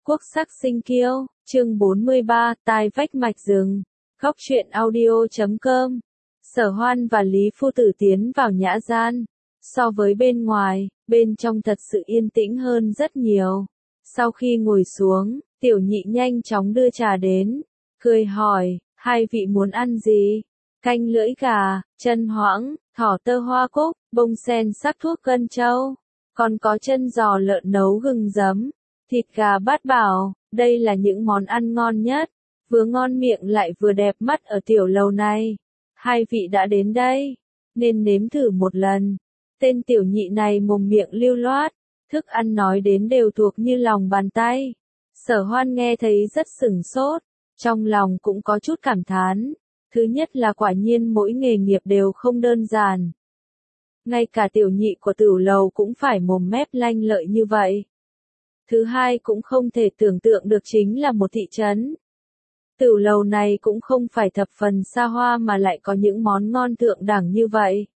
Quốc sắc sinh kiêu, chương 43, tai vách mạch rừng. Góc truyện audio.com. Sở Hoan và Lý Phu Tử tiến vào nhã gian. So với bên ngoài, bên trong thật sự yên tĩnh hơn rất nhiều. Sau khi ngồi xuống, Tiểu Nhị nhanh chóng đưa trà đến, cười hỏi, hai vị muốn ăn gì? Canh lưỡi gà, chân hoãng, thỏ tơ hoa cúc, bông sen sắc thuốc gân trâu. Còn có chân giò lợn nấu gừng giấm, thịt gà bát bảo, đây là những món ăn ngon nhất, vừa ngon miệng lại vừa đẹp mắt ở tiểu lầu này. Hai vị đã đến đây, nên nếm thử một lần. Tên Tiểu Nhị này mồm miệng lưu loát, thức ăn nói đến đều thuộc như lòng bàn tay. Sở Hoan nghe thấy rất sửng sốt, trong lòng cũng có chút cảm thán. Thứ nhất là quả nhiên mỗi nghề nghiệp đều không đơn giản. Ngay cả tiểu nhị của tửu lầu cũng phải mồm mép lanh lợi như vậy. Thứ hai cũng không thể tưởng tượng được chính là một thị trấn. Tửu lầu này cũng không phải thập phần xa hoa mà lại có những món ngon thượng đẳng như vậy.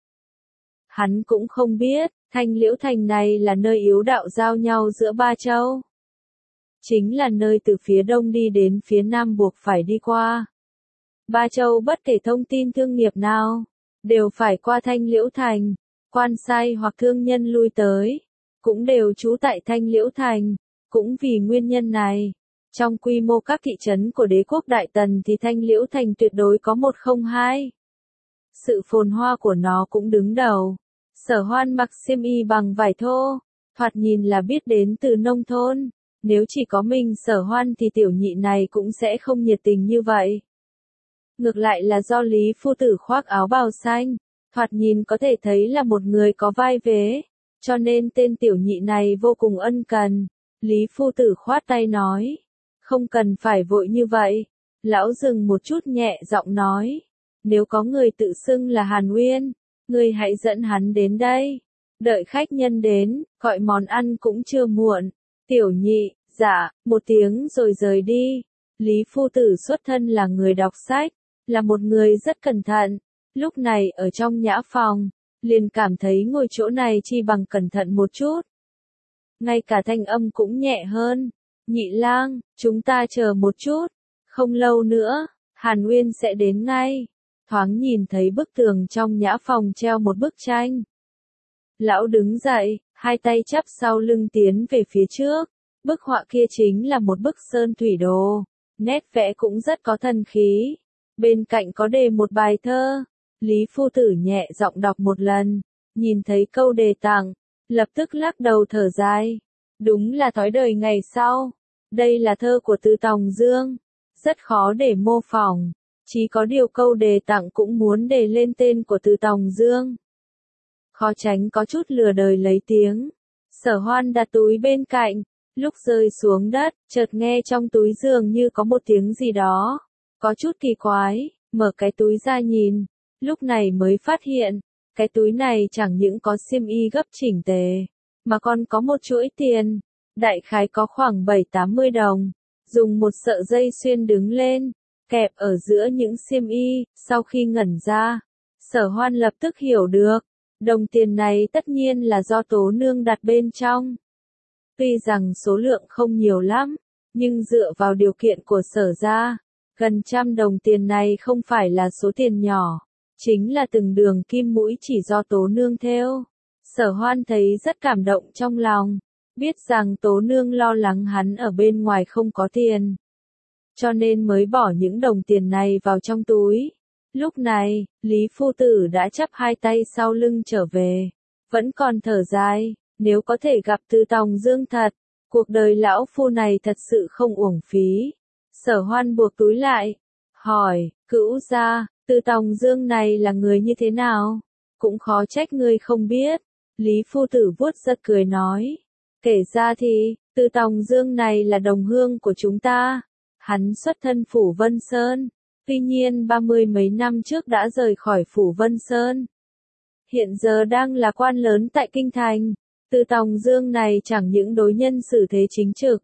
Hắn cũng không biết, Thanh Liễu Thành này là nơi yếu đạo giao nhau giữa ba châu. Chính là nơi từ phía đông đi đến phía nam buộc phải đi qua. Ba châu bất kể thông tin thương nghiệp nào, đều phải qua Thanh Liễu Thành. Quan sai hoặc thương nhân lui tới, cũng đều trú tại Thanh Liễu Thành. Cũng vì nguyên nhân này, trong quy mô các thị trấn của đế quốc Đại Tần thì Thanh Liễu Thành tuyệt đối có một không hai. Sự phồn hoa của nó cũng đứng đầu. Sở Hoan mặc xiêm y bằng vải thô, thoạt nhìn là biết đến từ nông thôn. Nếu chỉ có mình Sở Hoan thì tiểu nhị này cũng sẽ không nhiệt tình như vậy. Ngược lại là do Lý Phu Tử khoác áo bào xanh, thoạt nhìn có thể thấy là một người có vai vế, cho nên tên tiểu nhị này vô cùng ân cần. Lý Phu Tử khoát tay nói, không cần phải vội như vậy. Lão dừng một chút nhẹ giọng nói, nếu có người tự xưng là Hàn Uyên, người hãy dẫn hắn đến đây. Đợi khách nhân đến, gọi món ăn cũng chưa muộn. Tiểu nhị, dạ, một tiếng rồi rời đi. Lý Phu Tử xuất thân là người đọc sách, là một người rất cẩn thận. Lúc này ở trong nhã phòng, liền cảm thấy ngồi chỗ này chi bằng cẩn thận một chút. Ngay cả thanh âm cũng nhẹ hơn. Nhị lang, chúng ta chờ một chút. Không lâu nữa, Hàn Uyên sẽ đến ngay. Thoáng nhìn thấy bức tường trong nhã phòng treo một bức tranh. Lão đứng dậy, hai tay chắp sau lưng tiến về phía trước. Bức họa kia chính là một bức sơn thủy đồ. Nét vẽ cũng rất có thần khí. Bên cạnh có đề một bài thơ. Lý Phu Tử nhẹ giọng đọc một lần. Nhìn thấy câu đề tặng, lập tức lắc đầu thở dài. Đúng là thói đời ngày sau. Đây là thơ của Từ Tòng Dương. Rất khó để mô phỏng. Chỉ có điều câu đề tặng cũng muốn đề lên tên của Từ Tòng Dương. Khó tránh có chút lừa đời lấy tiếng. Sở Hoan đặt túi bên cạnh. Lúc rơi xuống đất, chợt nghe trong túi dường như có một tiếng gì đó. Có chút kỳ quái, mở cái túi ra nhìn. Lúc này mới phát hiện, cái túi này chẳng những có xiêm y gấp chỉnh tề, mà còn có một chuỗi tiền. Đại khái có khoảng 7-80 đồng. Dùng một sợi dây xuyên đứng lên, kẹp ở giữa những xiêm y. Sau khi ngẩn ra, Sở Hoan lập tức hiểu được. Đồng tiền này tất nhiên là do Tố Nương đặt bên trong. Tuy rằng số lượng không nhiều lắm, nhưng dựa vào điều kiện của Sở gia, gần 100 đồng tiền này không phải là số tiền nhỏ. Chính là từng đường kim mũi chỉ do Tố Nương thêu. Sở Hoan thấy rất cảm động trong lòng. Biết rằng Tố Nương lo lắng hắn ở bên ngoài không có tiền, cho nên mới bỏ những đồng tiền này vào trong túi. Lúc này, Lý Phu Tử đã chắp hai tay sau lưng trở về. Vẫn còn thở dài, nếu có thể gặp Từ Tòng Dương thật, cuộc đời lão phu này thật sự không uổng phí. Sở Hoan buộc túi lại, hỏi, Cữu gia, Từ Tòng Dương này là người như thế nào? Cũng khó trách ngươi không biết. Lý Phu Tử vuốt râu cười nói, kể ra thì, Từ Tòng Dương này là đồng hương của chúng ta. Hắn xuất thân Phủ Vân Sơn, tuy nhiên 30 mấy năm trước đã rời khỏi Phủ Vân Sơn. Hiện giờ đang là quan lớn tại Kinh Thành. Từ Tòng Dương này chẳng những đối nhân xử thế chính trực,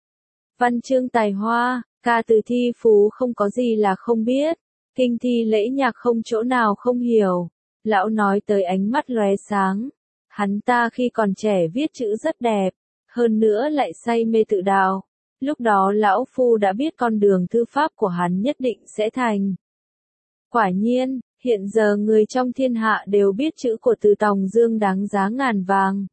văn chương tài hoa, ca từ thi phú không có gì là không biết, kinh thi lễ nhạc không chỗ nào không hiểu. Lão nói tới ánh mắt lóe sáng. Hắn ta khi còn trẻ viết chữ rất đẹp, hơn nữa lại say mê tự đạo. lúc đó lão phu đã biết con đường thư pháp của hắn nhất định sẽ thành. Quả nhiên, hiện giờ người trong thiên hạ đều biết chữ của Từ Tòng Dương đáng giá ngàn vàng.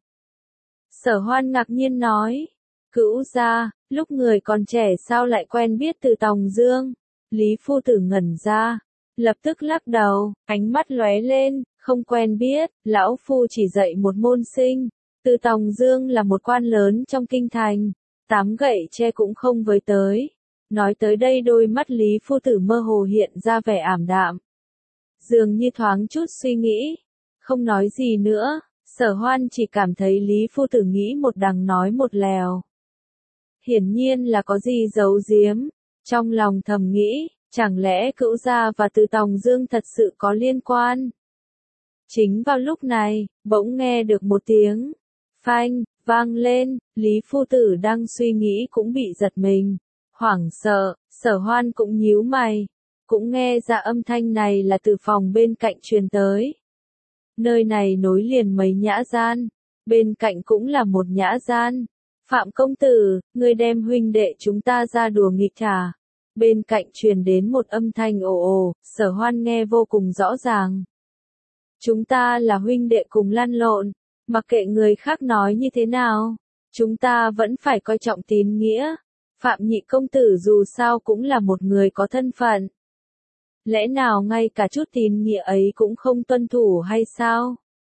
Sở Hoan ngạc nhiên nói, Cữu gia, lúc người còn trẻ sao lại quen biết Từ Tòng Dương? Lý phu tử ngẩn ra, lập tức lắc đầu, ánh mắt lóe lên, không quen biết, lão phu chỉ dạy một môn sinh. Từ Tòng Dương là một quan lớn trong kinh thành, 8 gậy tre cũng không với tới. Nói tới đây đôi mắt Lý phu tử mơ hồ hiện ra vẻ ảm đạm. Dường như thoáng chút suy nghĩ, không nói gì nữa, Sở Hoan chỉ cảm thấy Lý phu tử nghĩ một đằng nói một lèo. Hiển nhiên là có gì giấu giếm, trong lòng thầm nghĩ, chẳng lẽ Cữu gia và Từ Tòng Dương thật sự có liên quan. Chính vào lúc này, bỗng nghe được một tiếng phanh vang lên, Lý phu tử đang suy nghĩ cũng bị giật mình, hoảng sợ. Sở Hoan cũng nhíu mày, cũng nghe ra âm thanh này là từ phòng bên cạnh truyền tới. Nơi này nối liền mấy nhã gian, bên cạnh cũng là một nhã gian. Phạm công tử, ngươi đem huynh đệ chúng ta ra đùa nghịch hả? Bên cạnh truyền đến một âm thanh ồ ồ, Sở Hoan nghe vô cùng rõ ràng. Chúng ta là huynh đệ cùng lăn lộn, mặc kệ người khác nói như thế nào, chúng ta vẫn phải coi trọng tín nghĩa. Phạm nhị công tử dù sao cũng là một người có thân phận. Lẽ nào ngay cả chút tín nghĩa ấy cũng không tuân thủ hay sao?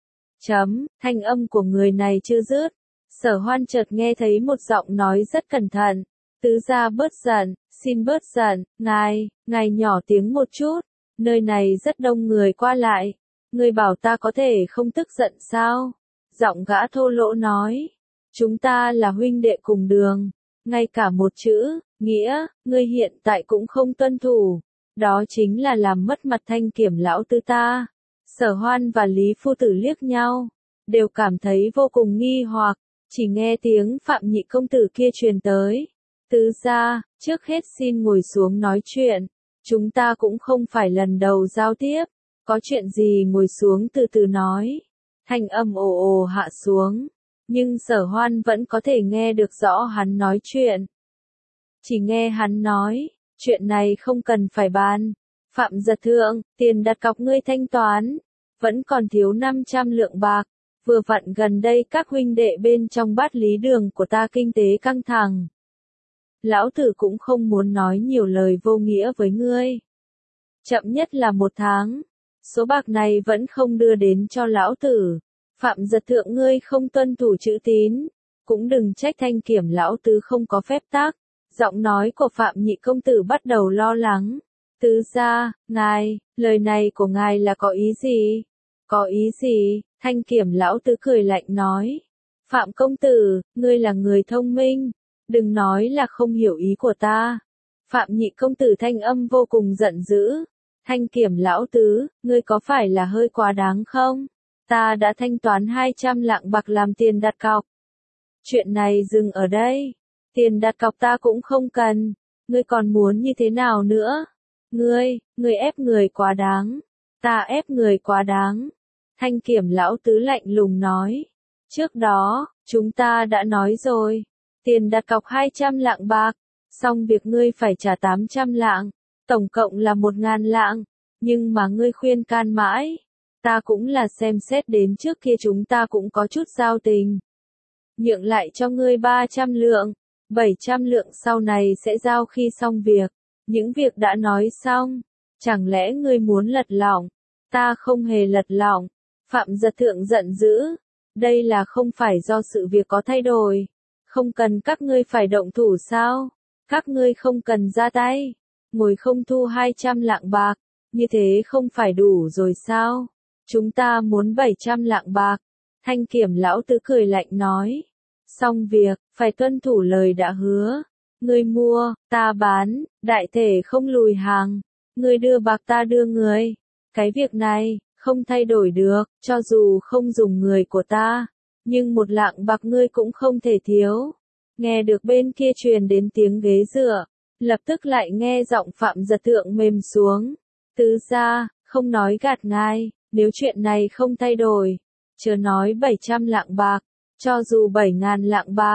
Thanh âm của người này chưa dứt. Sở Hoan chợt nghe thấy một giọng nói rất cẩn thận. Tứ gia bớt giận, xin bớt giận, ngài nhỏ tiếng một chút. Nơi này rất đông người qua lại. Người bảo ta có thể không tức giận sao? Giọng gã thô lỗ nói. Chúng ta là huynh đệ cùng đường. Ngay cả một chữ, nghĩa, ngươi hiện tại cũng không tuân thủ. Đó chính là làm mất mặt Thanh Kiểm lão tứ ta. Sở Hoan và Lý phu tử liếc nhau, đều cảm thấy vô cùng nghi hoặc, chỉ nghe tiếng Phạm nhị công tử kia truyền tới. Tứ gia, trước hết xin ngồi xuống nói chuyện, chúng ta cũng không phải lần đầu giao tiếp, có chuyện gì ngồi xuống từ từ nói. Thanh âm ồ ồ hạ xuống, nhưng Sở Hoan vẫn có thể nghe được rõ hắn nói chuyện. Chỉ nghe hắn nói, chuyện này không cần phải bàn. Phạm giật thượng, tiền đặt cọc ngươi thanh toán, vẫn còn thiếu 500 lượng bạc. Vừa vặn gần đây các huynh đệ bên trong bát lý đường của ta kinh tế căng thẳng. Lão tử cũng không muốn nói nhiều lời vô nghĩa với ngươi. Chậm nhất là 1 tháng, số bạc này vẫn không đưa đến cho lão tử. Phạm giật thượng ngươi không tuân thủ chữ tín, cũng đừng trách Thanh Kiểm lão tứ không có phép tắc. Giọng nói của Phạm nhị công tử bắt đầu lo lắng. Tứ gia, ngài, lời này của ngài là có ý gì? Có ý gì? Thanh Kiểm lão tứ cười lạnh nói. Phạm công tử, ngươi là người thông minh, đừng nói là không hiểu ý của ta. Phạm nhị công tử thanh âm vô cùng giận dữ. Thanh Kiểm lão tứ, ngươi có phải là hơi quá đáng không? Ta đã thanh toán 200 lạng bạc làm tiền đặt cọc. Chuyện này dừng ở đây. Tiền đặt cọc ta cũng không cần. Ngươi còn muốn như thế nào nữa? Ngươi ép người quá đáng. Ta ép người quá đáng. Thanh Kiểm lão tứ lạnh lùng nói. Trước đó, chúng ta đã nói rồi. Tiền đặt cọc 200 lạng bạc. Xong việc ngươi phải trả 800 lạng. Tổng cộng là 1.000 lạng. Nhưng mà ngươi khuyên can mãi. Ta cũng là xem xét đến trước kia chúng ta cũng có chút giao tình. Nhượng lại cho ngươi 300 lượng. 700 lượng sau này sẽ giao khi xong việc. Những việc đã nói xong. Chẳng lẽ ngươi muốn lật lọng? Ta không hề lật lọng. Phạm giật thượng giận dữ. Đây là không phải do sự việc có thay đổi. Không cần các ngươi phải động thủ sao? Các ngươi không cần ra tay. Ngồi không thu 200 lạng bạc. Như thế không phải đủ rồi sao? Chúng ta muốn 700 lạng bạc. Thanh Kiểm lão tứ cười lạnh nói. Xong việc, phải tuân thủ lời đã hứa. Ngươi mua, ta bán, đại thể không lùi hàng. Ngươi đưa bạc ta đưa người. Cái việc này, không thay đổi được, cho dù không dùng người của ta. Nhưng 1 lạng bạc ngươi cũng không thể thiếu. Nghe được bên kia truyền đến tiếng ghế dựa. Lập tức lại nghe giọng Phạm giật thượng mềm xuống. Tứ gia, không nói gạt ngài, nếu chuyện này không thay đổi. Chớ nói 700 lạng bạc. Cho dù 7.000 lạng bạc,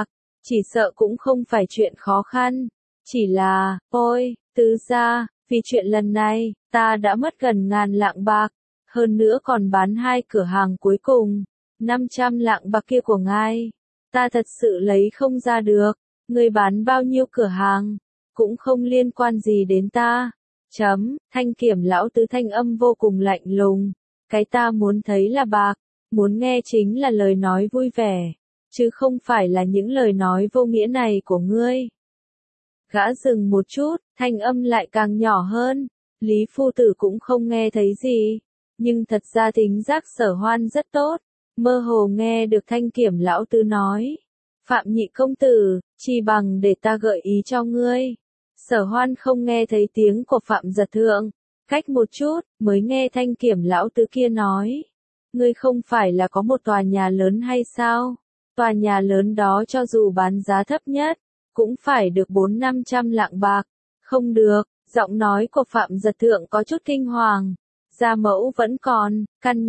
chỉ sợ cũng không phải chuyện khó khăn. Chỉ là, ôi, tứ gia, vì chuyện lần này, ta đã mất gần 1000 lạng bạc, hơn nữa còn bán 2 cửa hàng cuối cùng. 500 lạng bạc kia của ngài, ta thật sự lấy không ra được. Ngươi bán bao nhiêu cửa hàng, cũng không liên quan gì đến ta. Thanh Kiểm lão tứ thanh âm vô cùng lạnh lùng. Cái ta muốn thấy là bạc, muốn nghe chính là lời nói vui vẻ, chứ không phải là những lời nói vô nghĩa này của ngươi. Gã dừng một chút, thanh âm lại càng nhỏ hơn. Lý phu tử cũng không nghe thấy gì, nhưng thật ra thính giác Sở Hoan rất tốt, mơ hồ nghe được Thanh Kiểm lão tứ nói. Phạm nhị công tử, chi bằng để ta gợi ý cho ngươi. Sở Hoan không nghe thấy tiếng của Phạm Giật Thượng, cách một chút, mới nghe Thanh Kiểm lão tứ kia nói. Ngươi không phải là có một tòa nhà lớn hay sao? Tòa nhà lớn đó cho dù bán giá thấp nhất, cũng phải được 400-500 lạng bạc. Không được, giọng nói của Phạm Giật Thượng có chút kinh hoàng. Gia mẫu vẫn còn,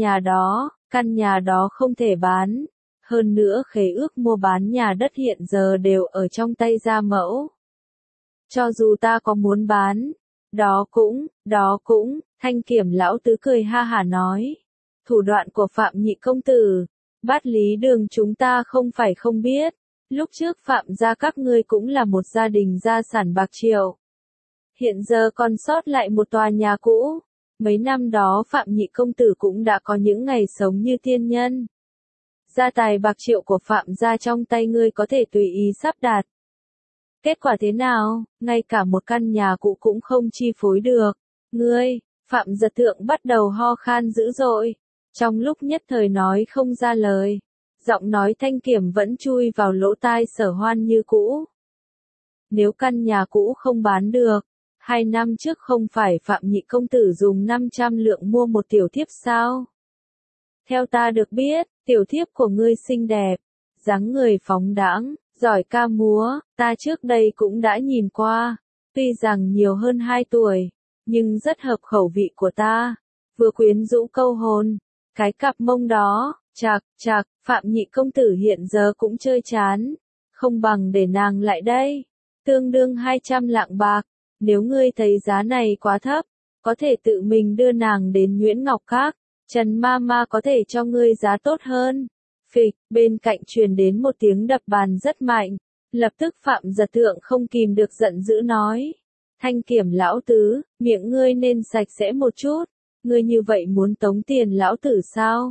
căn nhà đó không thể bán. Hơn nữa khế ước mua bán nhà đất hiện giờ đều ở trong tay gia mẫu. Cho dù ta có muốn bán, đó cũng, Thanh Kiểm lão tứ cười ha hả nói. Thủ đoạn của Phạm nhị công tử, Bát Lý Đường chúng ta không phải không biết. Lúc trước Phạm gia các ngươi cũng là một gia đình gia sản bạc triệu. Hiện giờ còn sót lại một tòa nhà cũ. Mấy năm đó Phạm nhị công tử cũng đã có những ngày sống như tiên nhân. Gia tài bạc triệu của Phạm gia trong tay ngươi có thể tùy ý sắp đặt. Kết quả thế nào, ngay cả một căn nhà cũ cũng không chi phối được. Ngươi, Phạm Giật Thượng bắt đầu ho khan dữ dội. Trong lúc nhất thời nói không ra lời, giọng nói Thanh Kiểm vẫn chui vào lỗ tai Sở Hoan như cũ. Nếu căn nhà cũ không bán được, 2 năm trước không phải Phạm nhị công tử dùng 500 lượng mua một tiểu thiếp sao? Theo ta được biết, tiểu thiếp của ngươi xinh đẹp, dáng người phóng đãng, giỏi ca múa, ta trước đây cũng đã nhìn qua, tuy rằng nhiều hơn 2 tuổi, nhưng rất hợp khẩu vị của ta, vừa quyến rũ câu hồn. Cái cặp mông đó, chạc, Phạm nhị công tử hiện giờ cũng chơi chán, không bằng để nàng lại đây, tương đương 200 lạng bạc, nếu ngươi thấy giá này quá thấp, có thể tự mình đưa nàng đến Nguyễn Ngọc Các, Trần Mama có thể cho ngươi giá tốt hơn. Phịch, bên cạnh truyền đến một tiếng đập bàn rất mạnh, lập tức Phạm Giật Thượng không kìm được giận dữ nói. Thanh Kiểm lão tứ, miệng ngươi nên sạch sẽ một chút. Ngươi như vậy muốn tống tiền lão tử sao?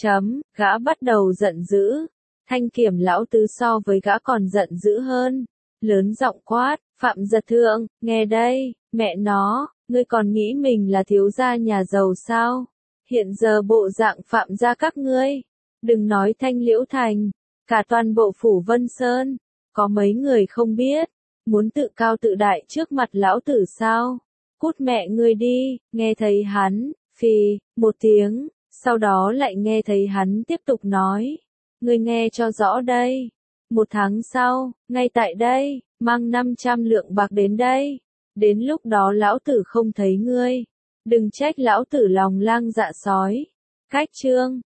Gã bắt đầu giận dữ. Thanh Kiểm lão tứ so với gã còn giận dữ hơn. Lớn giọng quát, Phạm Giật Thượng, nghe đây, mẹ nó, ngươi còn nghĩ mình là thiếu gia nhà giàu sao? Hiện giờ bộ dạng Phạm gia các ngươi, đừng nói Thanh Liễu Thành, cả toàn bộ phủ Vân Sơn, có mấy người không biết, muốn tự cao tự đại trước mặt lão tử sao? Cút mẹ ngươi đi, nghe thấy hắn, phì, một tiếng, sau đó lại nghe thấy hắn tiếp tục nói. Ngươi nghe cho rõ đây. 1 tháng sau, ngay tại đây, mang 500 lượng bạc đến đây. Đến lúc đó lão tử không thấy ngươi. Đừng trách lão tử lòng lang dạ sói. Cách chương